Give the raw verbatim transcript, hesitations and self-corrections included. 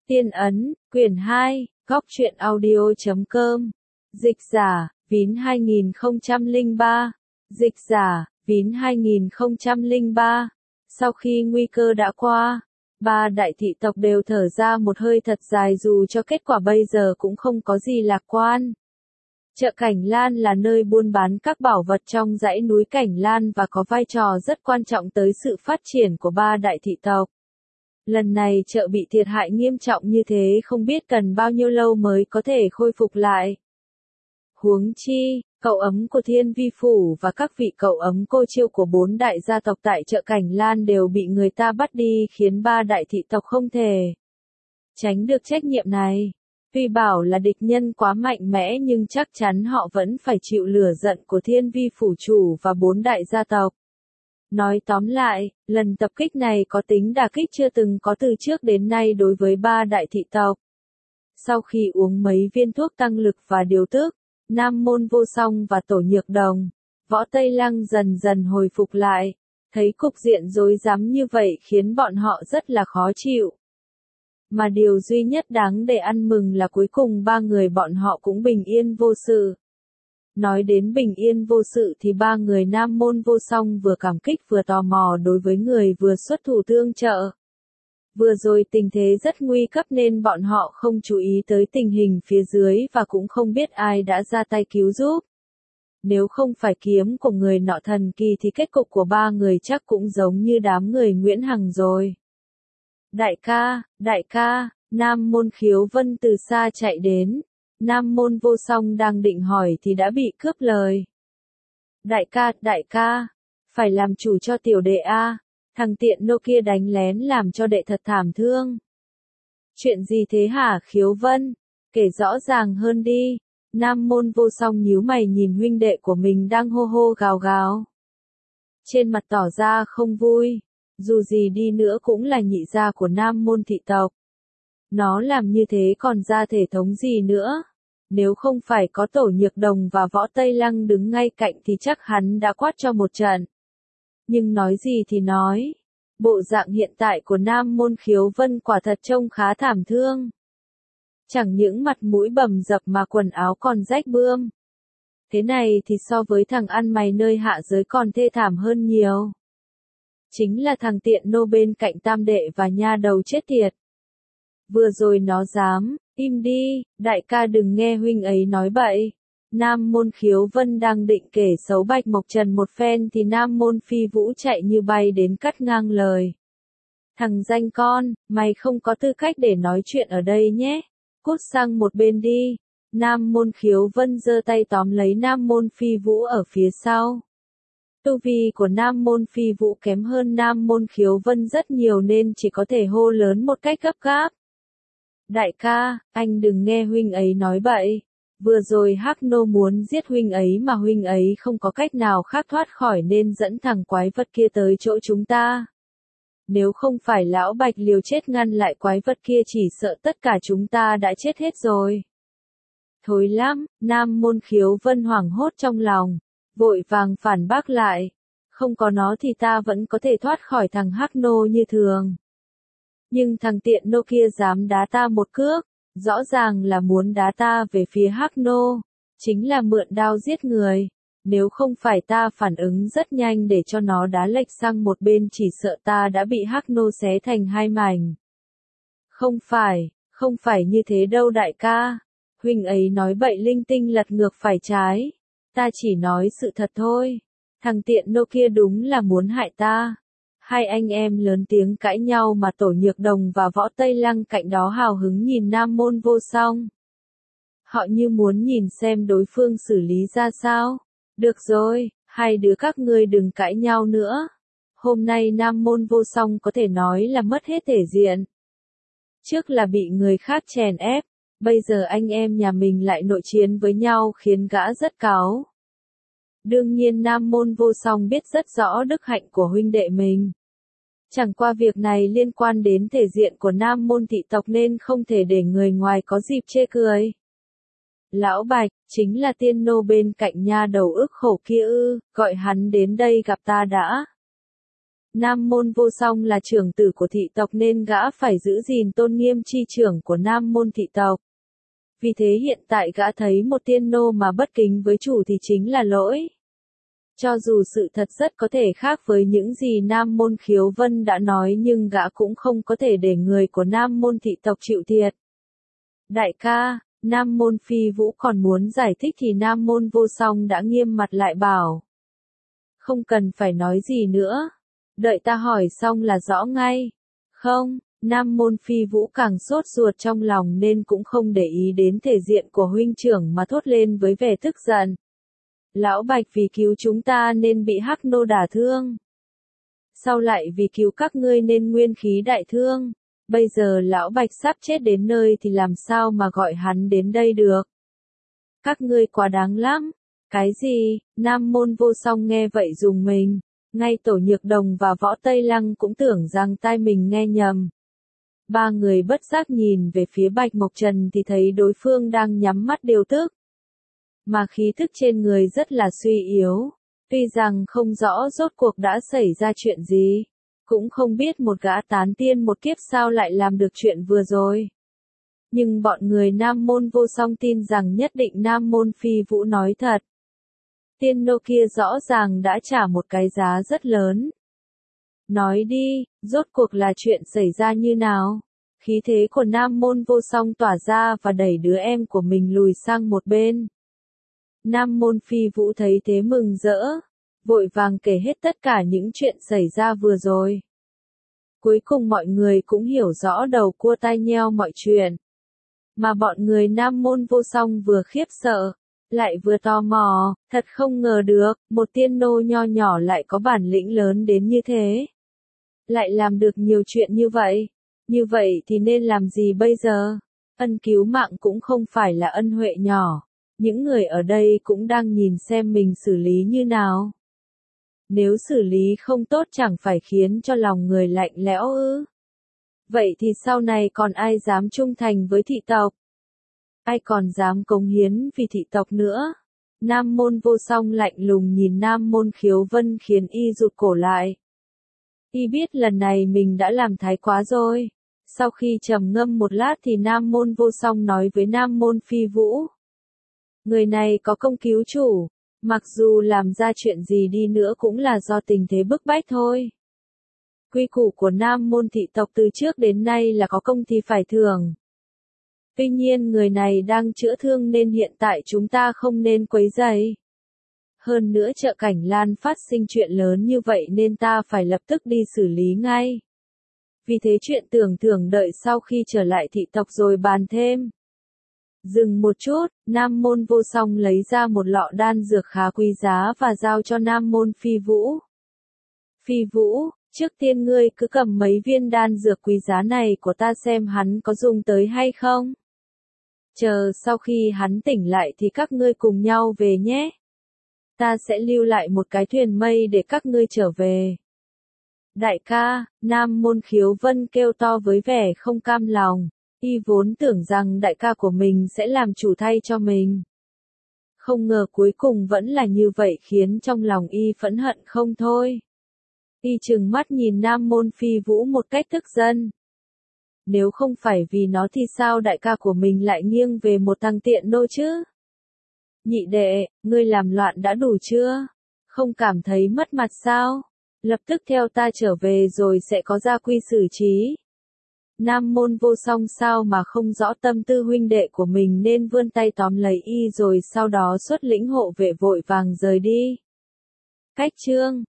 Tiên ấn, quyển hai, góc truyện audio chấm com. Dịch giả, Vín hai nghìn không trăm lẻ ba. Dịch giả, Vín hai nghìn không trăm lẻ ba. Sau khi nguy cơ đã qua, ba đại thị tộc đều thở ra một hơi thật dài dù cho kết quả bây giờ cũng không có gì lạc quan. Chợ Cảnh Lan là nơi buôn bán các bảo vật trong dãy núi Cảnh Lan và có vai trò rất quan trọng tới sự phát triển của ba đại thị tộc. Lần này chợ bị thiệt hại nghiêm trọng như thế không biết cần bao nhiêu lâu mới có thể khôi phục lại. Huống chi, cậu ấm của Thiên Vi Phủ và các vị cậu ấm cô chiêu của bốn đại gia tộc tại chợ Cảnh Lan đều bị người ta bắt đi khiến ba đại thị tộc không thể tránh được trách nhiệm này. Tuy bảo là địch nhân quá mạnh mẽ nhưng chắc chắn họ vẫn phải chịu lửa giận của Thiên Vi Phủ chủ và bốn đại gia tộc. Nói tóm lại, lần tập kích này có tính đả kích chưa từng có từ trước đến nay đối với ba đại thị tộc. Sau khi uống mấy viên thuốc tăng lực và điều tức, Nam Môn Vô Song và Tổ Nhược Đồng, Võ Tây Lăng dần dần hồi phục lại, thấy cục diện rối rắm như vậy khiến bọn họ rất là khó chịu. Mà điều duy nhất đáng để ăn mừng là cuối cùng ba người bọn họ cũng bình yên vô sự. Nói đến bình yên vô sự thì ba người Nam Môn Vô Song vừa cảm kích vừa tò mò đối với người vừa xuất thủ tương trợ. Vừa rồi tình thế rất nguy cấp nên bọn họ không chú ý tới tình hình phía dưới và cũng không biết ai đã ra tay cứu giúp. Nếu không phải kiếm của người nọ thần kỳ thì kết cục của ba người chắc cũng giống như đám người Nguyễn Hằng rồi. Đại ca, đại ca, Nam Môn Khiếu Vân từ xa chạy đến. Nam Môn Vô Song đang định hỏi thì đã bị cướp lời. Đại ca, đại ca, phải làm chủ cho tiểu đệ a, thằng tiện nô kia đánh lén làm cho đệ thật thảm thương. Chuyện gì thế hả Khiếu Vân? Kể rõ ràng hơn đi. Nam Môn Vô Song nhíu mày nhìn huynh đệ của mình đang hô hô gào gào. Trên mặt tỏ ra không vui, dù gì đi nữa cũng là nhị gia của Nam Môn thị tộc. Nó làm như thế còn ra thể thống gì nữa? Nếu không phải có Tổ Nhược Đồng và Võ Tây Lăng đứng ngay cạnh thì chắc hắn đã quát cho một trận. Nhưng nói gì thì nói, bộ dạng hiện tại của Nam Môn Khiếu Vân quả thật trông khá thảm thương. Chẳng những mặt mũi bầm dập mà quần áo còn rách bươm. Thế này thì so với thằng ăn mày nơi hạ giới còn thê thảm hơn nhiều. Chính là thằng tiện nô bên cạnh tam đệ và nha đầu chết tiệt. Vừa rồi nó dám, im đi, đại ca đừng nghe huynh ấy nói bậy. Nam Môn Khiếu Vân đang định kể xấu Bạch Mộc Trần một phen thì Nam Môn Phi Vũ chạy như bay đến cắt ngang lời. Thằng danh con, mày không có tư cách để nói chuyện ở đây nhé. Cút sang một bên đi. Nam Môn Khiếu Vân giơ tay tóm lấy Nam Môn Phi Vũ ở phía sau. Tu vi của Nam Môn Phi Vũ kém hơn Nam Môn Khiếu Vân rất nhiều nên chỉ có thể hô lớn một cách gấp gáp. Đại ca, anh đừng nghe huynh ấy nói bậy. Vừa rồi Hắc Nô muốn giết huynh ấy mà huynh ấy không có cách nào khác thoát khỏi nên dẫn thằng quái vật kia tới chỗ chúng ta. Nếu không phải lão Bạch liều chết ngăn lại quái vật kia chỉ sợ tất cả chúng ta đã chết hết rồi. Thối lắm, Nam Môn Khiếu Vân hoảng hốt trong lòng, vội vàng phản bác lại. Không có nó thì ta vẫn có thể thoát khỏi thằng Hắc Nô như thường. Nhưng thằng tiện nô kia dám đá ta một cước, rõ ràng là muốn đá ta về phía Hắc Nô, chính là mượn đao giết người. Nếu không phải ta phản ứng rất nhanh để cho nó đá lệch sang một bên chỉ sợ ta đã bị Hắc Nô xé thành hai mảnh. Không phải, không phải như thế đâu đại ca. Huynh ấy nói bậy linh tinh lật ngược phải trái. Ta chỉ nói sự thật thôi. Thằng tiện nô kia đúng là muốn hại ta. Hai anh em lớn tiếng cãi nhau mà Tổ Nhược Đồng và Võ Tây Lăng cạnh đó hào hứng nhìn Nam Môn Vô Song. Họ như muốn nhìn xem đối phương xử lý ra sao. Được rồi, hai đứa các ngươi đừng cãi nhau nữa. Hôm nay Nam Môn Vô Song có thể nói là mất hết thể diện. Trước là bị người khác chèn ép, bây giờ anh em nhà mình lại nội chiến với nhau khiến gã rất cáu. Đương nhiên Nam Môn Vô Song biết rất rõ đức hạnh của huynh đệ mình. Chẳng qua việc này liên quan đến thể diện của Nam Môn thị tộc nên không thể để người ngoài có dịp chê cười. Lão Bạch, chính là tiên nô bên cạnh nha đầu ức khổ kia ư, gọi hắn đến đây gặp ta đã. Nam môn vô song là trưởng tử của thị tộc nên gã phải giữ gìn tôn nghiêm chi trưởng của nam môn thị tộc. Vì thế hiện tại gã thấy một tiên nô mà bất kính với chủ thì chính là lỗi. Cho dù sự thật rất có thể khác với những gì Nam môn Khiếu Vân đã nói nhưng gã cũng không có thể để người của Nam môn thị tộc chịu thiệt. Đại ca, Nam môn Phi Vũ còn muốn giải thích thì Nam môn Vô Song đã nghiêm mặt lại bảo. Không cần phải nói gì nữa. Đợi ta hỏi xong là rõ ngay. Không, Nam môn Phi Vũ càng sốt ruột trong lòng nên cũng không để ý đến thể diện của huynh trưởng mà thốt lên với vẻ tức giận. Lão Bạch vì cứu chúng ta nên bị Hắc Nô đả thương. Sau lại vì cứu các ngươi nên nguyên khí đại thương. Bây giờ Lão Bạch sắp chết đến nơi thì làm sao mà gọi hắn đến đây được. Các ngươi quá đáng lắm. Cái gì? Nam môn Vô Song nghe vậy rùng mình. Ngay Tổ Nhược Đồng và Võ Tây Lăng cũng tưởng rằng tai mình nghe nhầm. Ba người bất giác nhìn về phía Bạch Mộc Trần thì thấy đối phương đang nhắm mắt điều tức. Mà khí thức trên người rất là suy yếu. Tuy rằng không rõ rốt cuộc đã xảy ra chuyện gì. Cũng không biết một gã tán tiên một kiếp sao lại làm được chuyện vừa rồi. Nhưng bọn người Nam môn Vô Song tin rằng nhất định Nam môn Phi Vũ nói thật. Tiên nô kia rõ ràng đã trả một cái giá rất lớn. Nói đi, rốt cuộc là chuyện xảy ra như nào? Khí thế của Nam môn Vô Song tỏa ra và đẩy đứa em của mình lùi sang một bên. Nam môn Phi Vũ thấy thế mừng rỡ, vội vàng kể hết tất cả những chuyện xảy ra vừa rồi. Cuối cùng mọi người cũng hiểu rõ đầu cua tai nheo mọi chuyện. Mà bọn người Nam môn Vô Song vừa khiếp sợ, lại vừa tò mò, thật không ngờ được, một tiên nô nho nhỏ lại có bản lĩnh lớn đến như thế. Lại làm được nhiều chuyện như vậy. Như vậy thì nên làm gì bây giờ? Ân cứu mạng cũng không phải là ân huệ nhỏ. Những người ở đây cũng đang nhìn xem mình xử lý như nào. Nếu xử lý không tốt chẳng phải khiến cho lòng người lạnh lẽo ư? Vậy thì sau này còn ai dám trung thành với thị tộc? Ai còn dám cống hiến vì thị tộc nữa? Nam môn Vô Song lạnh lùng nhìn Nam môn Khiếu Vân khiến y rụt cổ lại. Y biết lần này mình đã làm thái quá rồi. Sau khi trầm ngâm một lát thì Nam môn Vô Song nói với Nam môn Phi Vũ. Người này có công cứu chủ, mặc dù làm ra chuyện gì đi nữa cũng là do tình thế bức bách thôi. Quy củ của Nam môn thị tộc từ trước đến nay là có công thì phải thưởng. Tuy nhiên người này đang chữa thương nên hiện tại chúng ta không nên quấy rầy. Hơn nữa chợ Cảnh Lan phát sinh chuyện lớn như vậy nên ta phải lập tức đi xử lý ngay. Vì thế chuyện tưởng thưởng đợi sau khi trở lại thị tộc rồi bàn thêm. Dừng một chút, Nam môn Vô Song lấy ra một lọ đan dược khá quý giá và giao cho Nam môn Phi Vũ. Phi Vũ, trước tiên ngươi cứ cầm mấy viên đan dược quý giá này của ta xem hắn có dùng tới hay không. Chờ sau khi hắn tỉnh lại thì các ngươi cùng nhau về nhé. Ta sẽ lưu lại một cái thuyền mây để các ngươi trở về. Đại ca, Nam môn Khiếu Vân kêu to với vẻ không cam lòng. Y vốn tưởng rằng đại ca của mình sẽ làm chủ thay cho mình. Không ngờ cuối cùng vẫn là như vậy khiến trong lòng y phẫn hận không thôi. Y trừng mắt nhìn Nam môn Phi Vũ một cách tức giận. Nếu không phải vì nó thì sao đại ca của mình lại nghiêng về một thằng tiện nô chứ? Nhị đệ, ngươi làm loạn đã đủ chưa? Không cảm thấy mất mặt sao? Lập tức theo ta trở về rồi sẽ có gia quy xử trí. Nam môn Vô Song sao mà không rõ tâm tư huynh đệ của mình nên vươn tay tóm lấy y rồi sau đó xuất lĩnh hộ vệ vội vàng rời đi. Cách chương